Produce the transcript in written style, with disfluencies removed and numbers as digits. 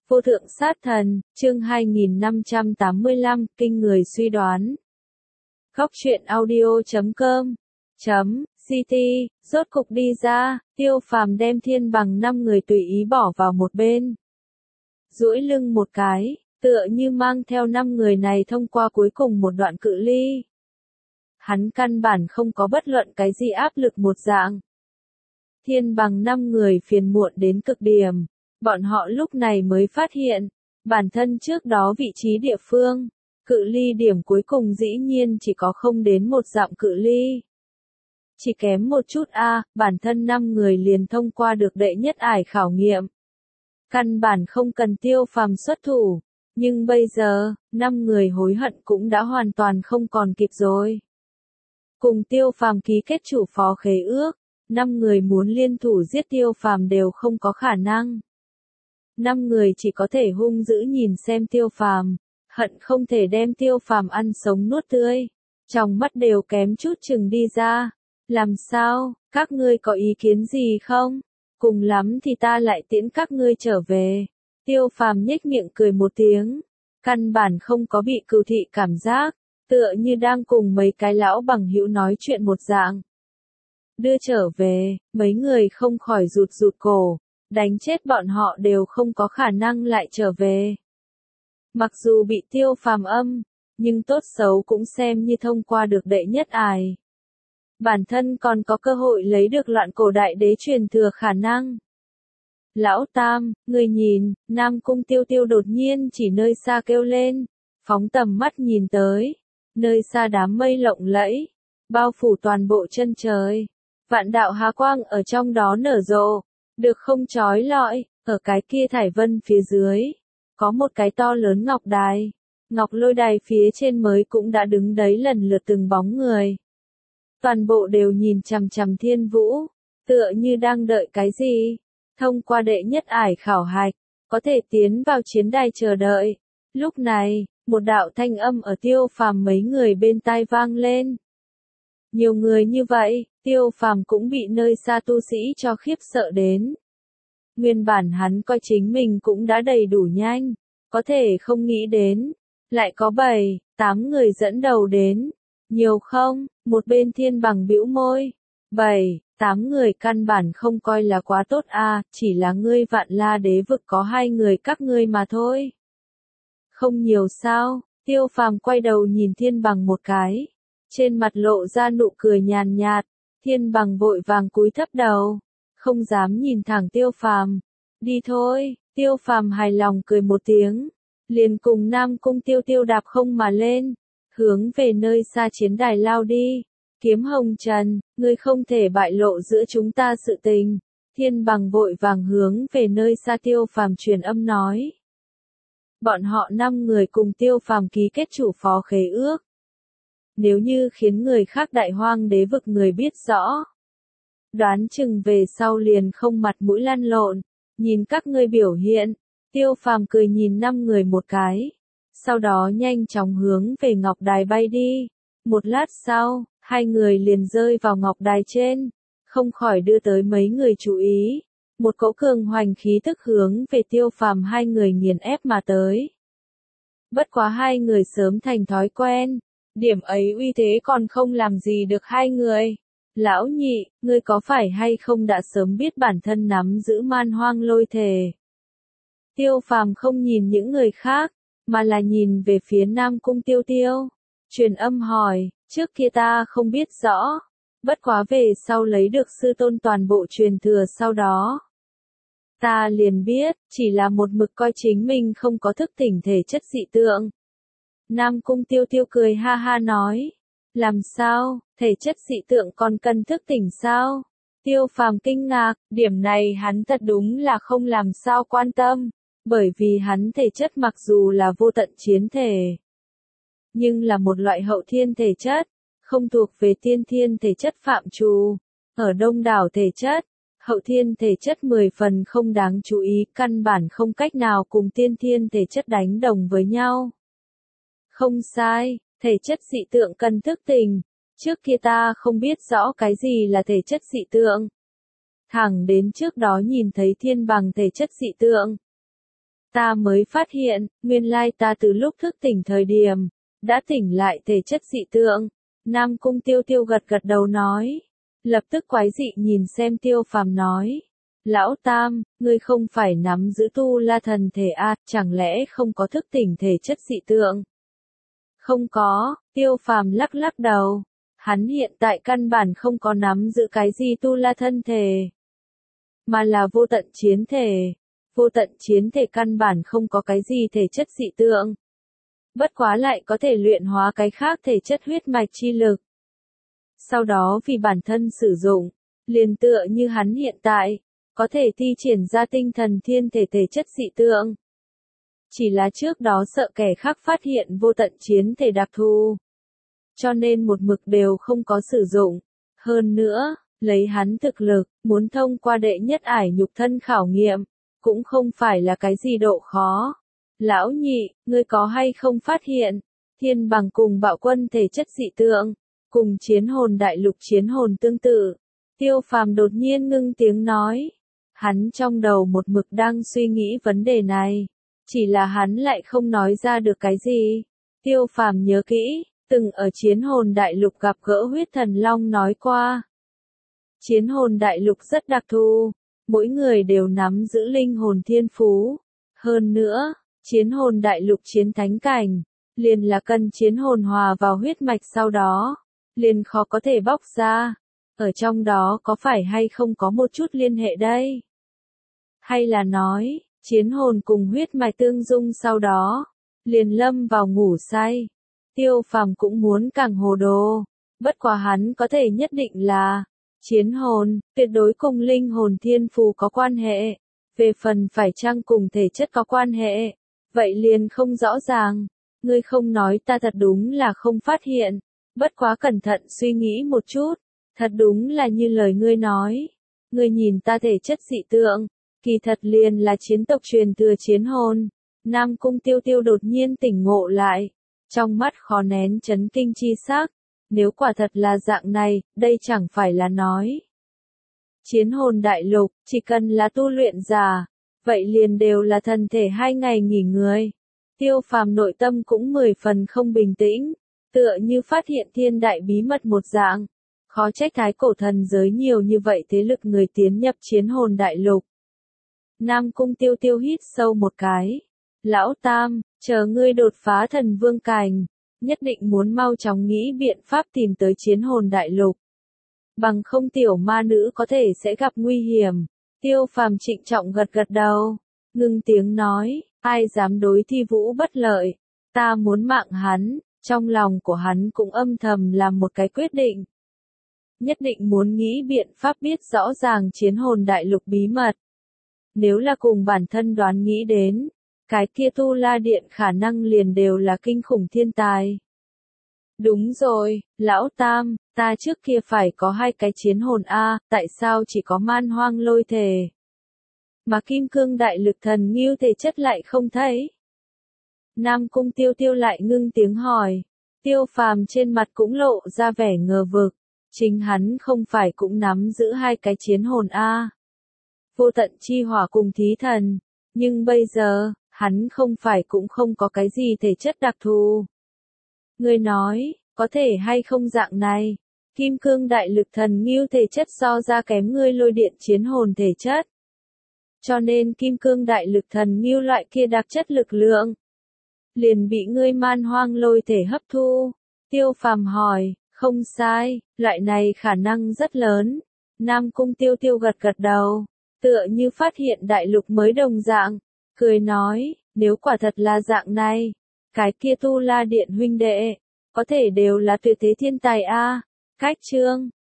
Vô thượng sát thần, chương 2585, kinh người suy đoán. Góc truyện audio.com CT, rốt cục đi ra, Tiêu Phàm đem Thiên Bằng 5 người tùy ý bỏ vào một bên. Duỗi lưng một cái, tựa như mang theo 5 người này thông qua cuối cùng một đoạn cự ly. Hắn căn bản không có bất luận cái gì áp lực một dạng. Thiên Bằng 5 người phiền muộn đến cực điểm. Bọn họ lúc này mới phát hiện, bản thân trước đó vị trí địa phương, cự ly điểm cuối cùng dĩ nhiên chỉ có không đến một dặm cự ly. Chỉ kém một chút bản thân 5 người liền thông qua được đệ nhất ải khảo nghiệm. Căn bản không cần Tiêu Phàm xuất thủ, nhưng bây giờ, 5 người hối hận cũng đã hoàn toàn không còn kịp rồi. Cùng Tiêu Phàm ký kết chủ phó khế ước, 5 người muốn liên thủ giết Tiêu Phàm đều không có khả năng. 5 người chỉ có thể hung dữ nhìn xem Tiêu Phàm, hận không thể đem Tiêu Phàm ăn sống nuốt tươi, trong mắt đều kém chút chừng đi ra. Làm sao, các ngươi có ý kiến gì không? Cùng lắm thì ta lại tiễn các ngươi trở về. Tiêu Phàm nhếch miệng cười một tiếng, căn bản không có bị cừu thị cảm giác, tựa như đang cùng mấy cái lão bằng hữu nói chuyện một dạng. Đưa trở về, mấy người không khỏi rụt rụt cổ. Đánh chết bọn họ đều không có khả năng lại trở về. Mặc dù bị Tiêu Phàm âm, nhưng tốt xấu cũng xem như thông qua được đệ nhất ải. Bản thân còn có cơ hội lấy được loạn cổ đại đế truyền thừa khả năng. Lão Tam, người nhìn, Nam Cung Tiêu Tiêu đột nhiên chỉ nơi xa kêu lên, phóng tầm mắt nhìn tới, nơi xa đám mây lộng lẫy, bao phủ toàn bộ chân trời, vạn đạo hà quang ở trong đó nở rộ. Được không chói lọi, ở cái kia thải vân phía dưới, có một cái to lớn ngọc đài. Ngọc lôi đài phía trên mới cũng đã đứng đấy lần lượt từng bóng người. Toàn bộ đều nhìn chằm chằm Thiên Vũ, tựa như đang đợi cái gì. Thông qua đệ nhất ải khảo hạch, có thể tiến vào chiến đài chờ đợi. Lúc này, một đạo thanh âm ở Tiêu Phàm mấy người bên tai vang lên. Nhiều người như vậy, Tiêu Phàm cũng bị nơi xa tu sĩ cho khiếp sợ đến. Nguyên bản hắn coi chính mình cũng đã đầy đủ nhanh, có thể không nghĩ đến, lại có 7, 8 người dẫn đầu đến. Nhiều không? Một bên Thiên Bằng bĩu môi. 7, 8 người căn bản không coi là quá tốt chỉ là ngươi Vạn La Đế vực có 2 người các ngươi mà thôi. Không nhiều sao? Tiêu Phàm quay đầu nhìn Thiên Bằng một cái. Trên mặt lộ ra nụ cười nhàn nhạt, Thiên Bằng vội vàng cúi thấp đầu, không dám nhìn thẳng Tiêu Phàm. Đi thôi, Tiêu Phàm hài lòng cười một tiếng, liền cùng Nam Cung Tiêu Tiêu đạp không mà lên, hướng về nơi xa chiến đài lao đi. Kiếm Hồng Trần, ngươi không thể bại lộ giữa chúng ta sự tình. Thiên Bằng vội vàng hướng về nơi xa Tiêu Phàm truyền âm nói. Bọn họ 5 người cùng Tiêu Phàm ký kết chủ phó khế ước. Nếu như khiến người khác Đại Hoang Đế vực người biết rõ, đoán chừng về sau liền không mặt mũi lăn lộn. Nhìn các ngươi biểu hiện, Tiêu Phàm cười nhìn 5 người một cái, sau đó nhanh chóng hướng về ngọc đài bay đi. Một lát sau, 2 người liền rơi vào ngọc đài trên, không khỏi đưa tới mấy người chú ý. Một cỗ cường hoành khí tức hướng về Tiêu Phàm 2 người nghiền ép mà tới. Bất quá 2 người sớm thành thói quen, điểm ấy uy thế còn không làm gì được 2 người. Lão Nhị, ngươi có phải hay không đã sớm biết bản thân nắm giữ man hoang lôi thể? Tiêu Phàm không nhìn những người khác, mà là nhìn về phía Nam Cung Tiêu Tiêu. Truyền âm hỏi, trước kia ta không biết rõ, bất quá về sau lấy được sư tôn toàn bộ truyền thừa sau đó. Ta liền biết, chỉ là một mực coi chính mình không có thức tỉnh thể chất dị tượng. Nam Cung Tiêu Tiêu cười ha ha nói. Làm sao, thể chất dị tượng còn cần thức tỉnh sao? Tiêu Phàm kinh ngạc, điểm này hắn thật đúng là không làm sao quan tâm, bởi vì hắn thể chất mặc dù là vô tận chiến thể, nhưng là một loại hậu thiên thể chất, không thuộc về tiên thiên thể chất phạm trù. Ở đông đảo thể chất, hậu thiên thể chất 10 phần không đáng chú ý, căn bản không cách nào cùng tiên thiên thể chất đánh đồng với nhau. Không sai. Thể chất dị tượng cần thức tỉnh, trước kia ta không biết rõ cái gì là thể chất dị tượng. Thẳng đến trước đó nhìn thấy Thiên Bằng thể chất dị tượng. Ta mới phát hiện, nguyên lai ta từ lúc thức tỉnh thời điểm, đã tỉnh lại thể chất dị tượng. Nam Cung Tiêu Tiêu gật gật đầu nói. Lập tức quái dị nhìn xem Tiêu Phàm nói. Lão Tam, ngươi không phải nắm giữ tu la thần thể à, chẳng lẽ không có thức tỉnh thể chất dị tượng? Không có, Tiêu Phàm lắc lắc đầu. Hắn hiện tại căn bản không có nắm giữ cái gì tu la thân thể, mà là vô tận chiến thể. Vô tận chiến thể căn bản không có cái gì thể chất dị tượng. Bất quá lại có thể luyện hóa cái khác thể chất huyết mạch chi lực. Sau đó vì bản thân sử dụng, liền tựa như hắn hiện tại, có thể thi triển ra tinh thần thiên thể thể chất dị tượng. Chỉ là trước đó sợ kẻ khác phát hiện vô tận chiến thể đặc thù, cho nên một mực đều không có sử dụng. Hơn nữa, lấy hắn thực lực, muốn thông qua đệ nhất ải nhục thân khảo nghiệm, cũng không phải là cái gì độ khó. Lão nhị, ngươi có hay không phát hiện, thiên bằng cùng bạo quân thể chất dị tượng, cùng chiến hồn đại lục chiến hồn tương tự. Tiêu Phàm đột nhiên ngưng tiếng nói. Hắn trong đầu một mực đang suy nghĩ vấn đề này, chỉ là hắn lại không nói ra được cái gì. Tiêu Phàm nhớ kỹ, từng ở chiến hồn đại lục gặp gỡ huyết thần long nói qua. Chiến hồn đại lục rất đặc thù, mỗi người đều nắm giữ linh hồn thiên phú. Hơn nữa, chiến hồn đại lục chiến thánh cảnh, liền là cần chiến hồn hòa vào huyết mạch sau đó, liền khó có thể bóc ra. Ở trong đó có phải hay không có một chút liên hệ đây? Hay là nói, chiến hồn cùng huyết mạch tương dung sau đó, liền lâm vào ngủ say. Tiêu Phàm cũng muốn càng hồ đồ, bất quá hắn có thể nhất định là, chiến hồn, tuyệt đối cùng linh hồn thiên phù có quan hệ. Về phần phải chăng cùng thể chất có quan hệ, vậy liền không rõ ràng. Ngươi không nói ta thật đúng là không phát hiện, bất quá cẩn thận suy nghĩ một chút, thật đúng là như lời ngươi nói. Ngươi nhìn ta thể chất dị tượng, kỳ thật liền là chiến tộc truyền thừa chiến hồn. Nam Cung Tiêu Tiêu đột nhiên tỉnh ngộ lại, trong mắt khó nén chấn kinh chi sắc. Nếu quả thật là dạng này, đây chẳng phải là nói. Chiến hồn đại lục, chỉ cần là tu luyện giả, vậy liền đều là thần thể 2 ngày nghỉ người. Tiêu Phàm nội tâm cũng 10 phần không bình tĩnh, tựa như phát hiện thiên đại bí mật một dạng. Khó trách thái cổ thần giới nhiều như vậy thế lực người tiến nhập chiến hồn đại lục. Nam Cung Tiêu Tiêu hít sâu một cái. Lão Tam, chờ ngươi đột phá thần vương cảnh, nhất định muốn mau chóng nghĩ biện pháp tìm tới chiến hồn đại lục. Bằng không tiểu ma nữ có thể sẽ gặp nguy hiểm. Tiêu Phàm trịnh trọng gật gật đầu, ngưng tiếng nói, ai dám đối Thi Vũ bất lợi, ta muốn mạng hắn. Trong lòng của hắn cũng âm thầm làm một cái quyết định. Nhất định muốn nghĩ biện pháp biết rõ ràng chiến hồn đại lục bí mật. Nếu là cùng bản thân đoán nghĩ đến, cái kia Tu La Điện khả năng liền đều là kinh khủng thiên tài. Đúng rồi, Lão Tam, ta trước kia phải có 2 cái chiến hồn A, tại sao chỉ có man hoang lôi thể? Mà kim cương đại lực thần nghiêu thể chất lại không thấy. Nam Cung Tiêu Tiêu lại ngưng tiếng hỏi. Tiêu Phàm trên mặt cũng lộ ra vẻ ngờ vực. Chính hắn không phải cũng nắm giữ 2 cái chiến hồn A. Vô tận chi hỏa cùng thí thần. Nhưng bây giờ, hắn không phải cũng không có cái gì thể chất đặc thù. Ngươi nói, có thể hay không dạng này, kim cương đại lực thần nghiêu thể chất so ra kém ngươi lôi điện chiến hồn thể chất. Cho nên kim cương đại lực thần nghiêu loại kia đặc chất lực lượng, liền bị ngươi man hoang lôi thể hấp thu. Tiêu Phàm hỏi, không sai, loại này khả năng rất lớn. Nam Cung Tiêu Tiêu gật gật đầu, tựa như phát hiện đại lục mới đồng dạng, cười nói, nếu quả thật là dạng này, cái kia Tu La Điện huynh đệ, có thể đều là tuyệt thế thiên tài a. Cách chương